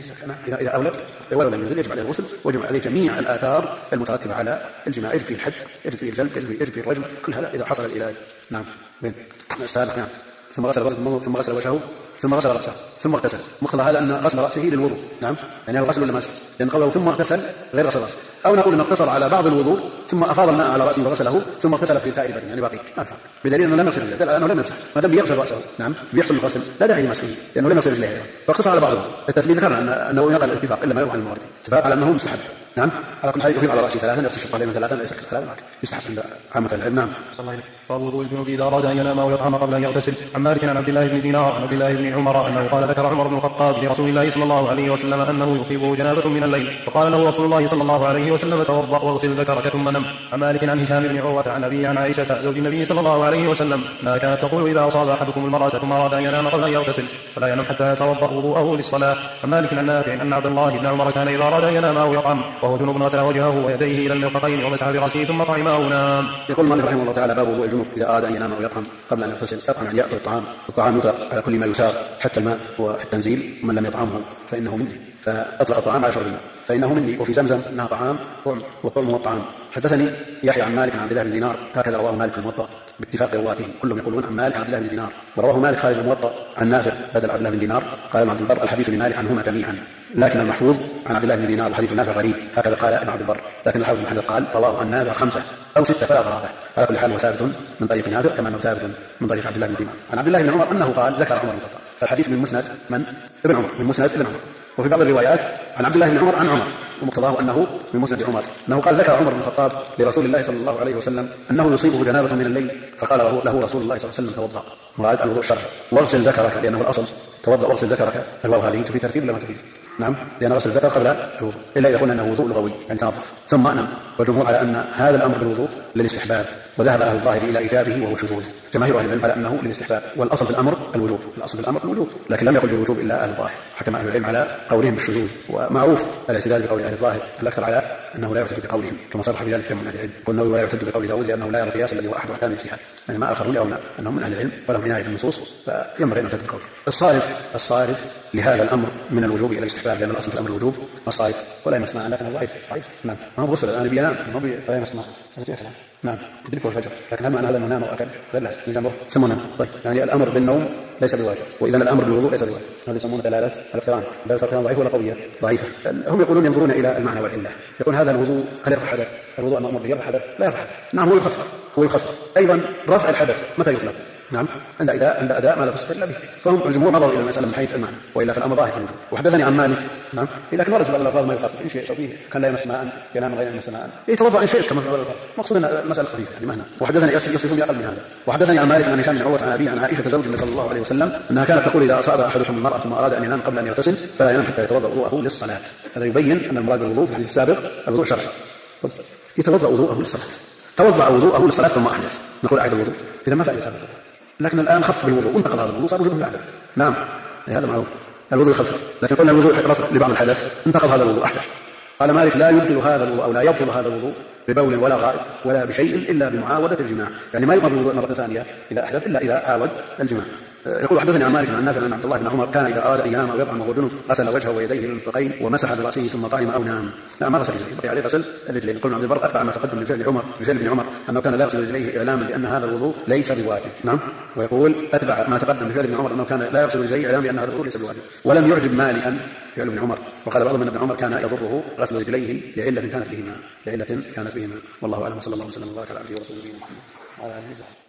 S2: إذا أولد ولو لم ينزل يجب عليه الغسل ويجب عليه جميع الآثار المترتبة على الجماع، يجب فيه الحد، يجب فيه الجلد، يجب فيه الرجم، كل هذا إذا حصل العلاج. نعم السابق نعم. ثم غسل وجهه ثم غسل وجهه ثم غسل رأسه ثم اغتسل. مقتضى هذا أن غسل رأسه للوضوء. نعم يعني الغسل ولا مسح، لأن قوله ثم اغتسل غير غسل رأسه. أو نقول أن اقتصر على بعض الوضوء ثم أفاض الماء على رأسه وغسله ثم اغتسل في سائر بدنه يعني باقي ما في، بدليل أنه لم يغسل رجله، دل على أنه لم يمسح ما دام يغسل رأسه. نعم بيحصل الغسل لا داعي لمسحه لأنه لم يغسل رجله، فاقتصر على بعض الوضوء. التثبيت ذكرنا أنه ينقل الاتفاق إلا ما يروح عن الموارد اتفاق على أنه مستحب. نعم على كل حال يفيض على رأسه 3 يغسل شقين 3 ليس 3 يستحب عند عامة العلم. نعم
S3: صلى الله عليه وسلم. والوضوء الجنوب إذا أراد أن ينام أو يطعم قبل أن يغتسل. عن مالك عن عبد الله بن دينار عن عبد الله بن عمر أنه قال ذكر عمر بن الخطاب لرسول الله صلى الله عليه وسلم أنه يصيبه جنابة من الليل فقال له رسول الله صلى الله عليه وسلم توضأ واغسل ذكرك ثم نم. عن مالك عن هشام بن عروة عن أبي عن عائشة زوج النبي صلى الله عليه وسلم ما كانت تقول إذا أصاب أحدكم المرأة ثم أراد أن ينام قبل أن يغتسل فلا ينام حتى يتوضأ وضوءه للصلاة. عن مالك عن نافع أن عبد الله بن عمر كان إذا أراد أن ينام أو يطعم وهو جنوب غسل وجهه ويديه إلى المرفقين ومسح برأسه ثم طعم أو نام.
S2: يقول المؤلف رحمه الله تعالى: باب وضوء الجنوب إذا أراد أن ينام أو يطعم قبل أن يغتسل. يطعم يعني يأكل الطعام يطلق على كل ما يساغ حتى الماء، وفي التنزيل من لم يطعمه فإنه مني، فأطلق الطعام على شرب الماء فإنه مني. وفي زمزم إنها طعام والطعم هو الطعام. حدثني يحيى عن مالك عن عبد الله بن دينار، هكذا رواه مالك في الموطأ باتفاق رواته، كلهم يقولون عن مالك عن عبد الله بن دينار. ورواه مالك خارج الموطأ عن نافع بدل عبد الله بن دينار. قال ابن عبد البر: الحديث لمالك عنهما جميعا، لكن المحفوظ عن عبد الله بن دينار وحديث نافع غريب، هكذا قال ابن عبد البر. لكن الحافظ بن حجر قال: رواه عن نافع 5 أو 6 فلا غرابة. على كل حال هو ثابت من طريق نافع كما انه ثابت من طريق عبد الله بن دينار. عن عبد الله بن عمر انه قال: ذكر عمر بن الخطاب. فالحديث من مسند من؟ ابن عمر، من مسند ابن عمر. وفي بعض الروايات عن عبد الله بن عمر عن عمر، ومقتضاه انه من مسند عمر، انه قال: ذكر عمر بن الخطاب لرسول الله صلى الله عليه وسلم انه يصيبه جنابه من الليل، فقال له رسول الله صلى الله عليه وسلم: توضا. مراد الوضوء الشرعي، واغسل ذكرك، لانه الاصل توضا واغسل ذكرك. الواو هذه في ترتيب ولا ما تفيد؟ نعم، لأن غسل الذكر قبل الوضوء، إلا إذا قلنا أنه وضوء لغوي يعني تنظف ثم أنم. والجمهور على أن هذا الأمر بالوضوء للاستحباب، وذهب أهل الظاهر إلى إيجابه وهو شذوذ. جماهير أهل العلم على أنه للاستحباب، والأصل في الأمر الوجوب، الأصل في الأمر الوجوب، لكن لم يقل بالوجوب إلا أهل الظاهر. حكم أهل العلم على قولهم بالشذوذ، ومعروف الاعتدال بقول أهل الظاهر الأكثر على أنه لا يعتد بقولهم، كما صرح بذلك من أهل العلم. قلنا ولا يعتد بقول داود لأنه لا يرى القياس الذي هو أحد أحكام الاجتهاد، بينما آخرون يرون أنهم من أهل العلم ولهم عناية بالنصوص، فينبغي أن يعتد بقولهم. الصارف لهذا الأمر من الوجوب إلى الاستحباب، لأن الأصل في الأمر الوجوب الصارف ولا يمس ماء، لكن ضعيف. نعم، ما هو غسل الآن بينام، ما لا يمس ماء، هذا فيها كلام. نعم، يدركه الفجر، لكن هل معنى هذا أنه نام أو أكل؟ لا، يجمع سمونا. طيب، يعني الأمر بالنوم ليس بواجب، وإذا الأمر بالوضوء ليس بواجب. هذا يسمونه دلالة الاقتران. دلالة ضعيفة ولا قوية؟ ضعيفة. هم يقولون ينظرون إلى المعنى والعلة، يقول هذا الوضوء هل يرفع حدث؟ الوضوء المأمور به يرفع حدث؟ لا يرفع حدث. نعم، هو يخفف. أيضا رفع الحدث متى يطلب؟ نعم، عند أداء ما لا تصح إلا به. فهم الجمهور نظروا إلى المسألة من حيث المعنى، وإلا فالأمر ظاهر في الوجوب. وحدثني عن مالك، نعم، لكن ورد بعض الألفاظ ما يخفف إن شئت، وفيه كان لا يمس ماء، ينام غير يمس ماء، يتوضأ إن شئت، كما في بعض الألفاظ. مقصود أن المسألة خفيفة يعني مهنا. وحدثني يصفون بأقل من هذا. وحدثني عن مالك عن هشام بن عروة عن أبيه عن عائشة زوج النبي صلى الله عليه وسلم أنها كانت تقول: إذا أصاب أحدكم المرأة ثم أراد أن ينام قبل أن يغتسل فلا ينام حتى يتوضأ وضوءه للصلاة. هذا يبين أن المراد بالوضوء في الحديث السابق الوضوء الشرعي. يتوضأ وضوءه للصلاة، توضأ وضوءه للصلاة ثم أحدث، نقول أعيد الوضوء، إذا ما فعل هذا. لكن الآن خف بالوضوء وانتقل هذا الوضوء، صار وجوب بعده. نعم، هذا معروف، الوضوء يخفف. لكن قلنا الوضوء رفع لبعض الحدث، انتقل هذا الوضوء أحدث. قال مالك: لا يبطل هذا الوضوء أو لا يبطل هذا الوضوء ببول ولا غائط ولا بشيء إلا بمعاودة الجماع، يعني ما يقبل الوضوء مرة ثانية إذا أحدث إلا إذا عاود الجماع. يقول: حدثني عن مالك عن نافع عن عبد الله بن عمر كان إذا أراد أن ينام أو يطعم وهو جنب غسل وجهه ويديه إلى المرفقين ومسح برأسه ثم طعم أو نام. لا، ما غسل رجليه، بقي عليه غسل الرجلين. يقول عبد البر: أتبع ما تقدم بفعل ابن عمر أنه كان لا يغسل رجليه إعلاما بأن هذا الوضوء ليس بواجب. نعم، ويقول: أتبع ما تقدم بفعل ابن عمر أنه كان لا يغسل رجليه إعلاما بأن هذا الوضوء ليس بواجب. ولم يعجب مالكا فعل ابن عمر، وقال بعضهم أن ابن عمر كان يضره غسل رجليه لعلة كانت بهما، والله أعلم. صلى الله وسلم وبارك على عبده ورسوله محمد وعلى آله وصحبه.